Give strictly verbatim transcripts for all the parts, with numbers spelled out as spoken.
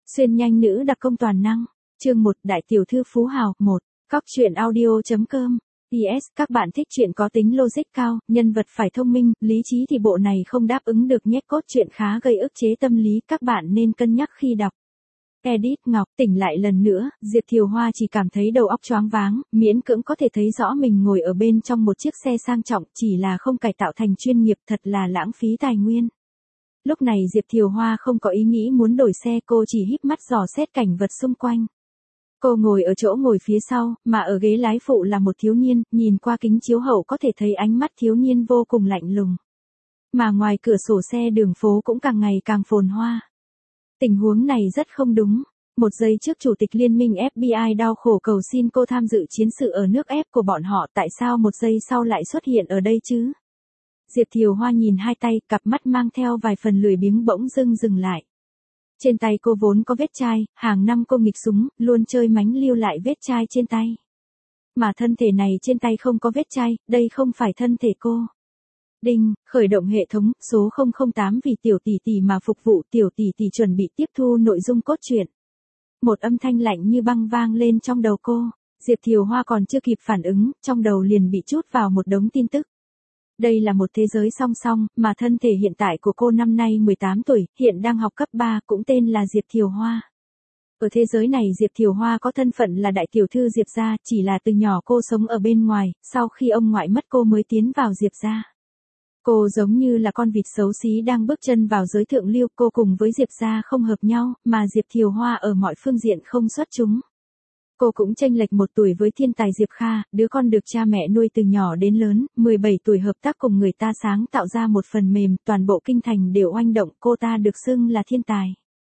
Xuyên nhanh nữ đặc công toàn năng. Chương một Đại tiểu thư phú hào. một. Cóc truyện audio.com. pê ét Các bạn thích truyện có tính logic cao, nhân vật phải thông minh, lý trí thì bộ này không đáp ứng được nhé. Cốt truyện khá gây ức chế tâm lý, các bạn nên cân nhắc khi đọc. Edit Ngọc tỉnh lại lần nữa, Diệp Thiều Hoa chỉ cảm thấy đầu óc choáng váng, miễn cưỡng có thể thấy rõ mình ngồi ở bên trong một chiếc xe sang trọng, chỉ là không cải tạo thành chuyên nghiệp, thật là lãng phí tài nguyên. Lúc này Diệp Thiều Hoa không có ý nghĩ muốn đổi xe, cô chỉ híp mắt dò xét cảnh vật xung quanh. Cô ngồi ở chỗ ngồi phía sau, mà ở ghế lái phụ là một thiếu niên, nhìn qua kính chiếu hậu có thể thấy ánh mắt thiếu niên vô cùng lạnh lùng. Mà ngoài cửa sổ xe đường phố cũng càng ngày càng phồn hoa. Tình huống này rất không đúng. Một giây trước Chủ tịch Liên minh ép bê i đau khổ cầu xin cô tham dự chiến sự ở nước ép của bọn họ, tại sao một giây sau lại xuất hiện ở đây chứ? Diệp Thiều Hoa nhìn hai tay, cặp mắt mang theo vài phần lười biếng bỗng dưng dừng lại. Trên tay cô vốn có vết chai, hàng năm cô nghịch súng, luôn chơi mánh lưu lại vết chai trên tay. Mà thân thể này trên tay không có vết chai, đây không phải thân thể cô. Đinh, khởi động hệ thống, số không không tám vì tiểu tỷ tỷ mà phục vụ, tiểu tỷ tỷ chuẩn bị tiếp thu nội dung cốt truyện. Một âm thanh lạnh như băng vang lên trong đầu cô, Diệp Thiều Hoa còn chưa kịp phản ứng, trong đầu liền bị trút vào một đống tin tức. Đây là một thế giới song song, mà thân thể hiện tại của cô năm nay mười tám tuổi, hiện đang học cấp ba, cũng tên là Diệp Thiều Hoa. Ở thế giới này Diệp Thiều Hoa có thân phận là đại tiểu thư Diệp gia, chỉ là từ nhỏ cô sống ở bên ngoài, sau khi ông ngoại mất cô mới tiến vào Diệp gia. Cô giống như là con vịt xấu xí đang bước chân vào giới thượng lưu, cô cùng với Diệp gia không hợp nhau, mà Diệp Thiều Hoa ở mọi phương diện không xuất chúng. Cô cũng chênh lệch một tuổi với thiên tài Diệp Kha, đứa con được cha mẹ nuôi từ nhỏ đến lớn, mười bảy tuổi hợp tác cùng người ta sáng tạo ra một phần mềm, toàn bộ kinh thành đều oanh động, cô ta được xưng là thiên tài.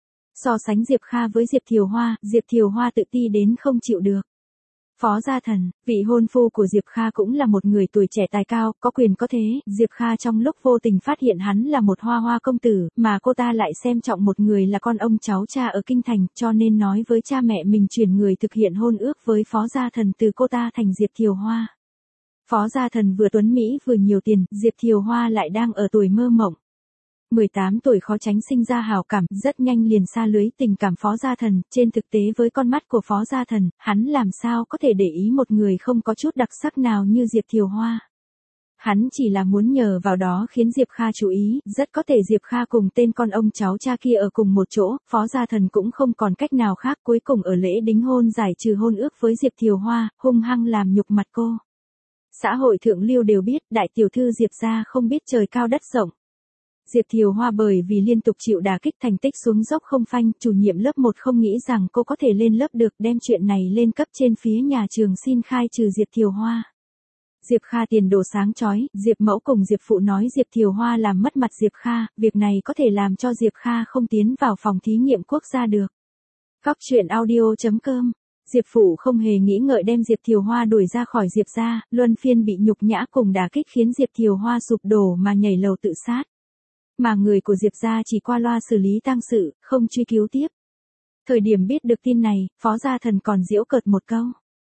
So sánh Diệp Kha với Diệp Thiều Hoa, Diệp Thiều Hoa tự ti đến không chịu được. Phó Gia Thần, vị hôn phu của Diệp Kha cũng là một người tuổi trẻ tài cao, có quyền có thế, Diệp Kha trong lúc vô tình phát hiện hắn là một hoa hoa công tử, mà cô ta lại xem trọng một người là con ông cháu cha ở kinh thành, cho nên nói với cha mẹ mình chuyển người thực hiện hôn ước với Phó Gia Thần từ cô ta thành Diệp Thiều Hoa. Phó Gia Thần vừa tuấn Mỹ vừa nhiều tiền, Diệp Thiều Hoa lại đang ở tuổi mơ mộng. mười tám tuổi khó tránh sinh ra hào cảm, rất nhanh liền xa lưới tình cảm Phó Gia Thần, trên thực tế với con mắt của Phó Gia Thần, hắn làm sao có thể để ý một người không có chút đặc sắc nào như Diệp Thiều Hoa. Hắn chỉ là muốn nhờ vào đó khiến Diệp Kha chú ý, rất có thể Diệp Kha cùng tên con ông cháu cha kia ở cùng một chỗ, Phó Gia Thần cũng không còn cách nào khác, cuối cùng ở lễ đính hôn giải trừ hôn ước với Diệp Thiều Hoa, hung hăng làm nhục mặt cô. Xã hội thượng lưu đều biết, đại tiểu thư Diệp gia không biết trời cao đất rộng. Diệp Thiều Hoa bởi vì liên tục chịu đả kích thành tích xuống dốc không phanh, chủ nhiệm lớp một không nghĩ rằng cô có thể lên lớp được, đem chuyện này lên cấp trên phía nhà trường xin khai trừ Diệp Thiều Hoa. Diệp Kha tiền đồ sáng chói, Diệp Mẫu cùng Diệp Phụ nói Diệp Thiều Hoa làm mất mặt Diệp Kha, việc này có thể làm cho Diệp Kha không tiến vào phòng thí nghiệm quốc gia được. Cóc truyện audio.com. Diệp Phụ không hề nghĩ ngợi đem Diệp Thiều Hoa đuổi ra khỏi Diệp gia, luân phiên bị nhục nhã cùng đả kích khiến Diệp Thiều Hoa sụp đổ mà nhảy lầu tự sát. Mà người của Diệp gia chỉ qua loa xử lý tang sự, không truy cứu tiếp. Thời điểm biết được tin này, Phó Gia Thần còn giễu cợt một câu.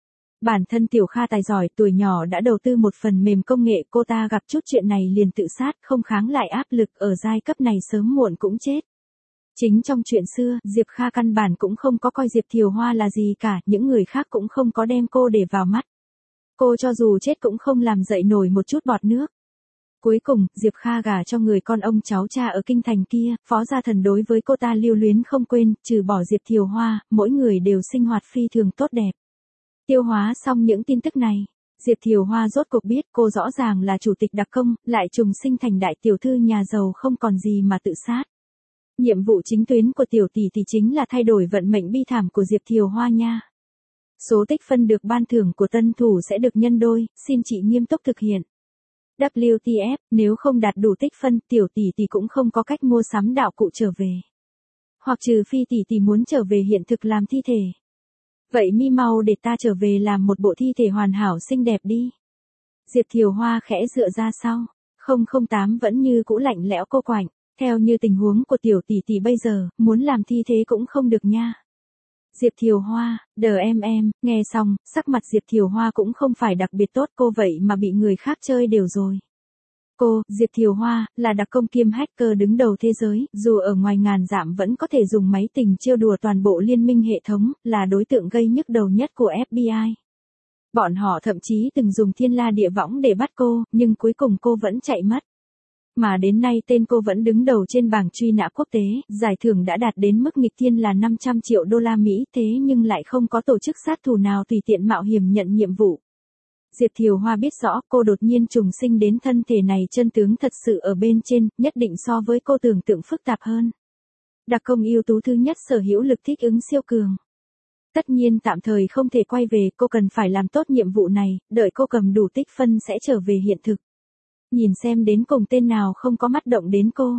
Bản thân Tiểu Kha tài giỏi, tuổi nhỏ đã đầu tư một phần mềm công nghệ, cô ta gặp chút chuyện này liền tự sát, không kháng lại áp lực, ở giai cấp này sớm muộn cũng chết. Chính trong chuyện xưa, Diệp Kha căn bản cũng không có coi Diệp Thiều Hoa là gì cả, những người khác cũng không có đem cô để vào mắt. Cô cho dù chết cũng không làm dậy nổi một chút bọt nước. Cuối cùng, Diệp Kha gả cho người con ông cháu cha ở kinh thành kia, Phó Gia Thần đối với cô ta lưu luyến không quên, trừ bỏ Diệp Thiều Hoa, mỗi người đều sinh hoạt phi thường tốt đẹp. Tiêu hóa xong những tin tức này, Diệp Thiều Hoa rốt cuộc biết cô rõ ràng là chủ tịch đặc công, lại trùng sinh thành đại tiểu thư nhà giàu không còn gì mà tự sát. Nhiệm vụ chính tuyến của tiểu tỷ tỷ chính là thay đổi vận mệnh bi thảm của Diệp Thiều Hoa nha. Số tích phân được ban thưởng của tân thủ sẽ được nhân đôi, xin chị nghiêm túc thực hiện. vê kép tê ép, nếu không đạt đủ tích phân, tiểu tỷ tỷ cũng không có cách mua sắm đạo cụ trở về. Hoặc trừ phi tỷ tỷ muốn trở về hiện thực làm thi thể. Vậy mi mau để ta trở về làm một bộ thi thể hoàn hảo xinh đẹp đi. Diệp Thiều Hoa khẽ dựa ra sau, không không tám vẫn như cũ lạnh lẽo cô quạnh, theo như tình huống của tiểu tỷ tỷ bây giờ, muốn làm thi thế cũng không được nha. Diệp Thiều Hoa, đờ em em, nghe xong, sắc mặt Diệp Thiều Hoa cũng không phải đặc biệt tốt, cô vậy mà bị người khác chơi đều rồi. Cô, Diệp Thiều Hoa, là đặc công kiêm hacker đứng đầu thế giới, dù ở ngoài ngàn dặm vẫn có thể dùng máy tình trêu đùa toàn bộ liên minh hệ thống, là đối tượng gây nhức đầu nhất của ép bê i. Bọn họ thậm chí từng dùng thiên la địa võng để bắt cô, nhưng cuối cùng cô vẫn chạy mất. Mà đến nay tên cô vẫn đứng đầu trên bảng truy nã quốc tế, giải thưởng đã đạt đến mức nghịch thiên là năm trăm triệu đô la Mỹ, thế nhưng lại không có tổ chức sát thủ nào tùy tiện mạo hiểm nhận nhiệm vụ. Diệp Thiều Hoa biết rõ cô đột nhiên trùng sinh đến thân thể này chân tướng thật sự ở bên trên, nhất định so với cô tưởng tượng phức tạp hơn. Đặc công ưu tú thứ nhất sở hữu lực thích ứng siêu cường. Tất nhiên tạm thời không thể quay về, cô cần phải làm tốt nhiệm vụ này, đợi cô cầm đủ tích phân sẽ trở về hiện thực. Nhìn xem đến cùng tên nào không có mắt động đến cô.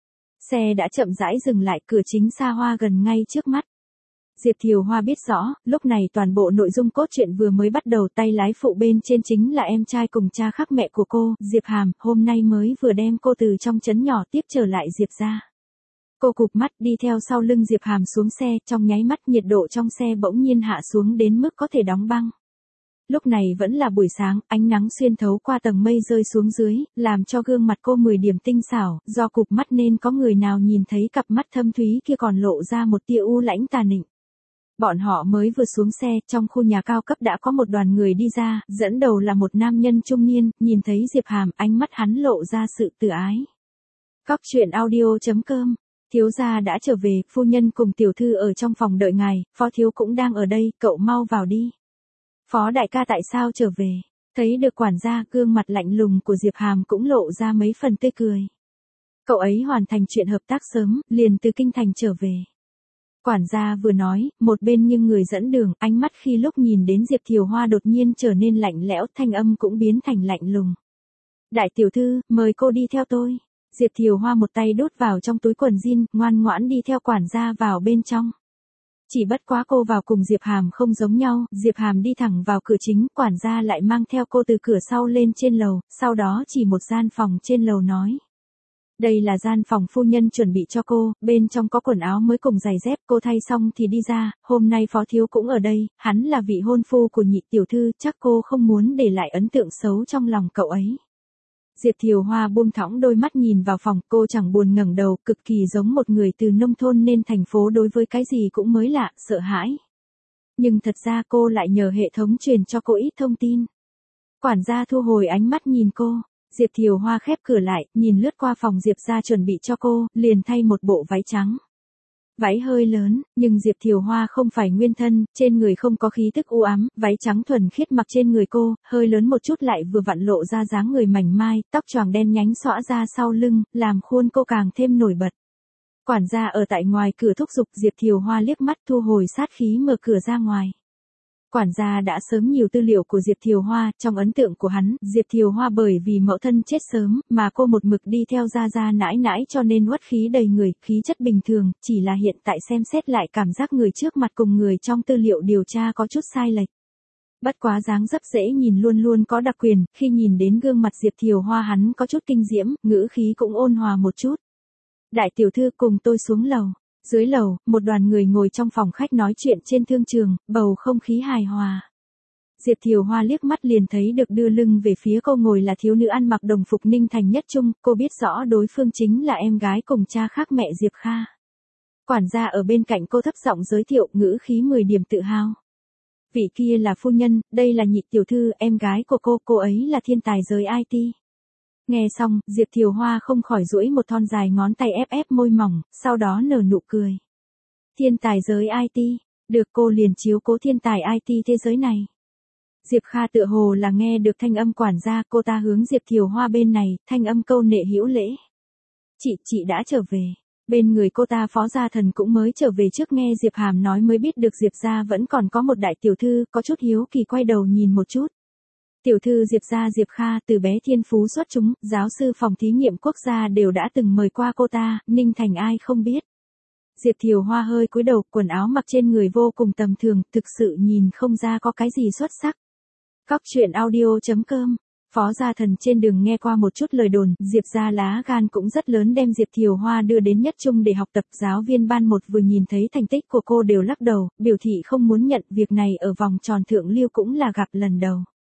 Xe đã chậm rãi dừng lại, cửa chính xa hoa gần ngay trước mắt. Diệp Thiều Hoa biết rõ, lúc này toàn bộ nội dung cốt truyện vừa mới bắt đầu, tay lái phụ bên trên chính là em trai cùng cha khác mẹ của cô, Diệp Hàm, hôm nay mới vừa đem cô từ trong trấn nhỏ tiếp trở lại Diệp gia. Cô cụp mắt đi theo sau lưng Diệp Hàm xuống xe, trong nháy mắt nhiệt độ trong xe bỗng nhiên hạ xuống đến mức có thể đóng băng. Lúc này vẫn là buổi sáng, ánh nắng xuyên thấu qua tầng mây rơi xuống dưới, làm cho gương mặt cô mười điểm tinh xảo, do cụp mắt nên có người nào nhìn thấy cặp mắt thâm thúy kia còn lộ ra một tia u lãnh tà nịnh. Bọn họ mới vừa xuống xe, trong khu nhà cao cấp đã có một đoàn người đi ra, dẫn đầu là một nam nhân trung niên, nhìn thấy Diệp Hàm, ánh mắt hắn lộ ra sự từ ái. Cóc truyện audio chấm com, thiếu gia đã trở về, phu nhân cùng tiểu thư ở trong phòng đợi ngài, phó thiếu cũng đang ở đây, cậu mau vào đi. Phó đại ca tại sao trở về? Thấy được quản gia, gương mặt lạnh lùng của Diệp Hàm cũng lộ ra mấy phần tươi cười. Cậu ấy hoàn thành chuyện hợp tác sớm, liền từ kinh thành trở về. Quản gia vừa nói, một bên nhưng người dẫn đường, ánh mắt khi lúc nhìn đến Diệp Thiều Hoa đột nhiên trở nên lạnh lẽo, thanh âm cũng biến thành lạnh lùng. Đại tiểu thư, mời cô đi theo tôi. Diệp Thiều Hoa một tay đút vào trong túi quần jean, ngoan ngoãn đi theo quản gia vào bên trong. Chỉ bất quá cô vào cùng Diệp Hàm không giống nhau, Diệp Hàm đi thẳng vào cửa chính, quản gia lại mang theo cô từ cửa sau lên trên lầu, sau đó chỉ một gian phòng trên lầu nói. Đây là gian phòng phu nhân chuẩn bị cho cô, bên trong có quần áo mới cùng giày dép, cô thay xong thì đi ra, hôm nay phó thiếu cũng ở đây, hắn là vị hôn phu của nhị tiểu thư, chắc cô không muốn để lại ấn tượng xấu trong lòng cậu ấy. Diệp Thiều Hoa buông thõng đôi mắt nhìn vào phòng, cô chẳng buồn ngẩng đầu, cực kỳ giống một người từ nông thôn lên thành phố đối với cái gì cũng mới lạ, sợ hãi. Nhưng thật ra cô lại nhờ hệ thống truyền cho cô ít thông tin. Quản gia thu hồi ánh mắt nhìn cô. Diệp Thiều Hoa khép cửa lại, nhìn lướt qua phòng Diệp gia chuẩn bị cho cô, liền thay một bộ váy trắng. Váy hơi lớn, nhưng Diệp Thiều Hoa không phải nguyên thân, trên người không có khí tức u ám, váy trắng thuần khiết mặc trên người cô, hơi lớn một chút lại vừa vặn lộ ra dáng người mảnh mai, tóc choàng đen nhánh xõa ra sau lưng, làm khuôn cô càng thêm nổi bật. Quản gia ở tại ngoài cửa thúc giục, Diệp Thiều Hoa liếc mắt thu hồi sát khí mở cửa ra ngoài. Quản gia đã sớm nhiều tư liệu của Diệp Thiều Hoa, trong ấn tượng của hắn, Diệp Thiều Hoa bởi vì mẫu thân chết sớm, mà cô một mực đi theo gia gia nãi nãi cho nên uất khí đầy người, khí chất bình thường, chỉ là hiện tại xem xét lại cảm giác người trước mặt cùng người trong tư liệu điều tra có chút sai lệch. Bất quá dáng dấp dễ nhìn luôn luôn có đặc quyền, khi nhìn đến gương mặt Diệp Thiều Hoa hắn có chút kinh diễm, ngữ khí cũng ôn hòa một chút. Đại tiểu thư cùng tôi xuống lầu. Dưới lầu, một đoàn người ngồi trong phòng khách nói chuyện trên thương trường, bầu không khí hài hòa. Diệp Thiều Hoa liếc mắt liền thấy được đưa lưng về phía cô ngồi là thiếu nữ ăn mặc đồng phục Ninh Thành Nhất Trung, cô biết rõ đối phương chính là em gái cùng cha khác mẹ Diệp Kha. Quản gia ở bên cạnh cô thấp giọng giới thiệu, ngữ khí mười điểm tự hào. Vị kia là phu nhân, đây là nhị tiểu thư, em gái của cô, cô ấy là thiên tài giới i tê. Nghe xong, Diệp Thiều Hoa không khỏi duỗi một thon dài ngón tay ép ép môi mỏng, sau đó nở nụ cười. Thiên tài giới i tê, được cô liền chiếu cố thiên tài i tê thế giới này. Diệp Kha tựa hồ là nghe được thanh âm quản gia, cô ta hướng Diệp Thiều Hoa bên này, thanh âm câu nệ hữu lễ. Chị, chị đã trở về. Bên người cô ta phó gia thần cũng mới trở về trước, nghe Diệp Hàm nói mới biết được Diệp gia vẫn còn có một đại tiểu thư, có chút hiếu kỳ quay đầu nhìn một chút. Tiểu thư Diệp gia Diệp Kha từ bé thiên phú xuất chúng, giáo sư phòng thí nghiệm quốc gia đều đã từng mời qua cô ta, Ninh Thành ai không biết. Diệp Thiều Hoa hơi cúi đầu, quần áo mặc trên người vô cùng tầm thường, thực sự nhìn không ra có cái gì xuất sắc. Cóc truyện audio chấm com, phó gia thần trên đường nghe qua một chút lời đồn, Diệp gia lá gan cũng rất lớn đem Diệp Thiều Hoa đưa đến Nhất Trung để học tập, giáo viên ban một vừa nhìn thấy thành tích của cô đều lắc đầu, biểu thị không muốn nhận, việc này ở vòng tròn thượng lưu cũng là gặp lần đầu.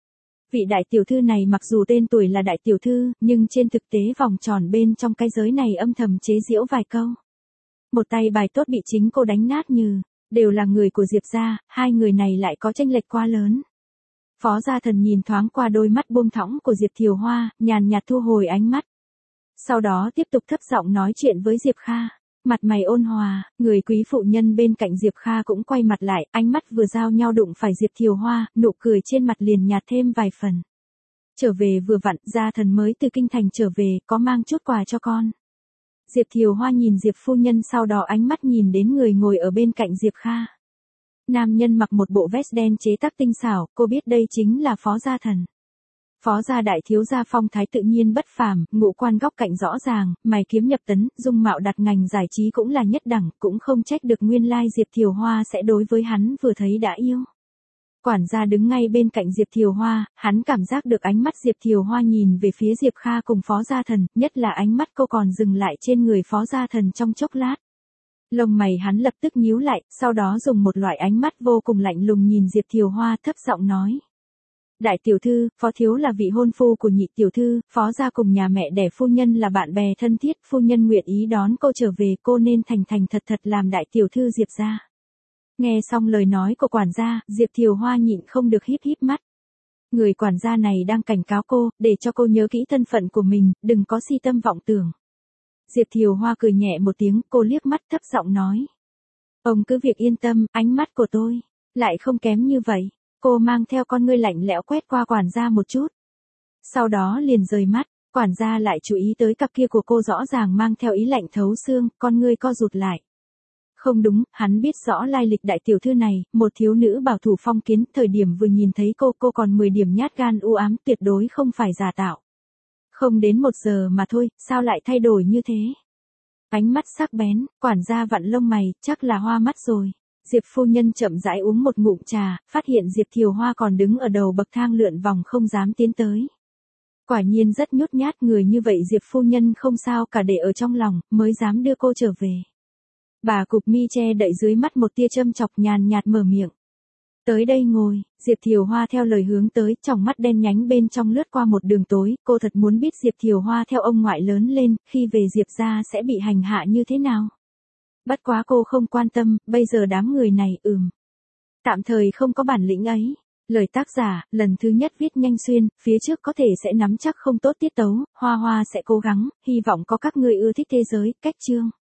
Vị đại tiểu thư này mặc dù tên tuổi là đại tiểu thư, nhưng trên thực tế vòng tròn bên trong cái giới này âm thầm chế giễu vài câu. Một tay bài tốt bị chính cô đánh nát như, đều là người của Diệp gia, hai người này lại có chênh lệch quá lớn. Phó Gia Thần nhìn thoáng qua đôi mắt buông thõng của Diệp Thiều Hoa, nhàn nhạt thu hồi ánh mắt. Sau đó tiếp tục thấp giọng nói chuyện với Diệp Kha. Mặt mày ôn hòa, người quý phụ nhân bên cạnh Diệp Kha cũng quay mặt lại, ánh mắt vừa giao nhau đụng phải Diệp Thiều Hoa, nụ cười trên mặt liền nhạt thêm vài phần. Trở về vừa vặn, Gia Thần mới từ kinh thành trở về, có mang chút quà cho con. Diệp Thiều Hoa nhìn Diệp phu nhân, sau đó ánh mắt nhìn đến người ngồi ở bên cạnh Diệp Kha. Nam nhân mặc một bộ vest đen chế tác tinh xảo, cô biết đây chính là Phó Gia Thần. Phó gia đại thiếu gia phong thái tự nhiên bất phàm, ngũ quan góc cạnh rõ ràng, mày kiếm nhập tấn, dung mạo đặt ngành giải trí cũng là nhất đẳng, cũng không trách được nguyên lai Diệp Thiều Hoa sẽ đối với hắn vừa thấy đã yêu. Quản gia đứng ngay bên cạnh Diệp Thiều Hoa, hắn cảm giác được ánh mắt Diệp Thiều Hoa nhìn về phía Diệp Kha cùng Phó Gia Thần, nhất là ánh mắt cô còn dừng lại trên người Phó Gia Thần trong chốc lát. Lông mày hắn lập tức nhíu lại, sau đó dùng một loại ánh mắt vô cùng lạnh lùng nhìn Diệp Thiều Hoa, thấp giọng nói. Đại tiểu thư, Phó thiếu là vị hôn phu của nhị tiểu thư, Phó gia cùng nhà mẹ đẻ phu nhân là bạn bè thân thiết, phu nhân nguyện ý đón cô trở về, cô nên thành thành thật thật làm đại tiểu thư Diệp gia. Nghe xong lời nói của quản gia, Diệp Thiều Hoa nhịn không được híp híp mắt. Người quản gia này đang cảnh cáo cô, để cho cô nhớ kỹ thân phận của mình, đừng có si tâm vọng tưởng. Diệp Thiều Hoa cười nhẹ một tiếng, cô liếc mắt thấp giọng nói. Ông cứ việc yên tâm, ánh mắt của tôi lại không kém như vậy. Cô mang theo con ngươi lạnh lẽo quét qua quản gia một chút. Sau đó liền rời mắt, quản gia lại chú ý tới cặp kia của cô rõ ràng mang theo ý lạnh thấu xương, con ngươi co rụt lại. Không đúng, hắn biết rõ lai lịch đại tiểu thư này, một thiếu nữ bảo thủ phong kiến, thời điểm vừa nhìn thấy cô, cô còn mười điểm nhát gan u ám, tuyệt đối không phải giả tạo. Không đến một giờ mà thôi, sao lại thay đổi như thế? Ánh mắt sắc bén, quản gia vặn lông mày, chắc là hoa mắt rồi. Diệp phu nhân chậm rãi uống một ngụm trà, phát hiện Diệp Thiều Hoa còn đứng ở đầu bậc thang lượn vòng không dám tiến tới. Quả nhiên rất nhút nhát, người như vậy Diệp phu nhân không sao cả để ở trong lòng, mới dám đưa cô trở về. Bà cụp mi che đậy dưới mắt một tia châm chọc, nhàn nhạt mở miệng. Tới đây ngồi, Diệp Thiều Hoa theo lời hướng tới, tròng mắt đen nhánh bên trong lướt qua một đường tối, cô thật muốn biết Diệp Thiều Hoa theo ông ngoại lớn lên, khi về Diệp gia sẽ bị hành hạ như thế nào. Bất quá cô không quan tâm, bây giờ đám người này, ừm. Tạm thời không có bản lĩnh ấy. Lời tác giả, lần thứ nhất viết nhanh xuyên, phía trước có thể sẽ nắm chắc không tốt tiết tấu, Hoa Hoa sẽ cố gắng, hy vọng có các người ưa thích thế giới, cách chương.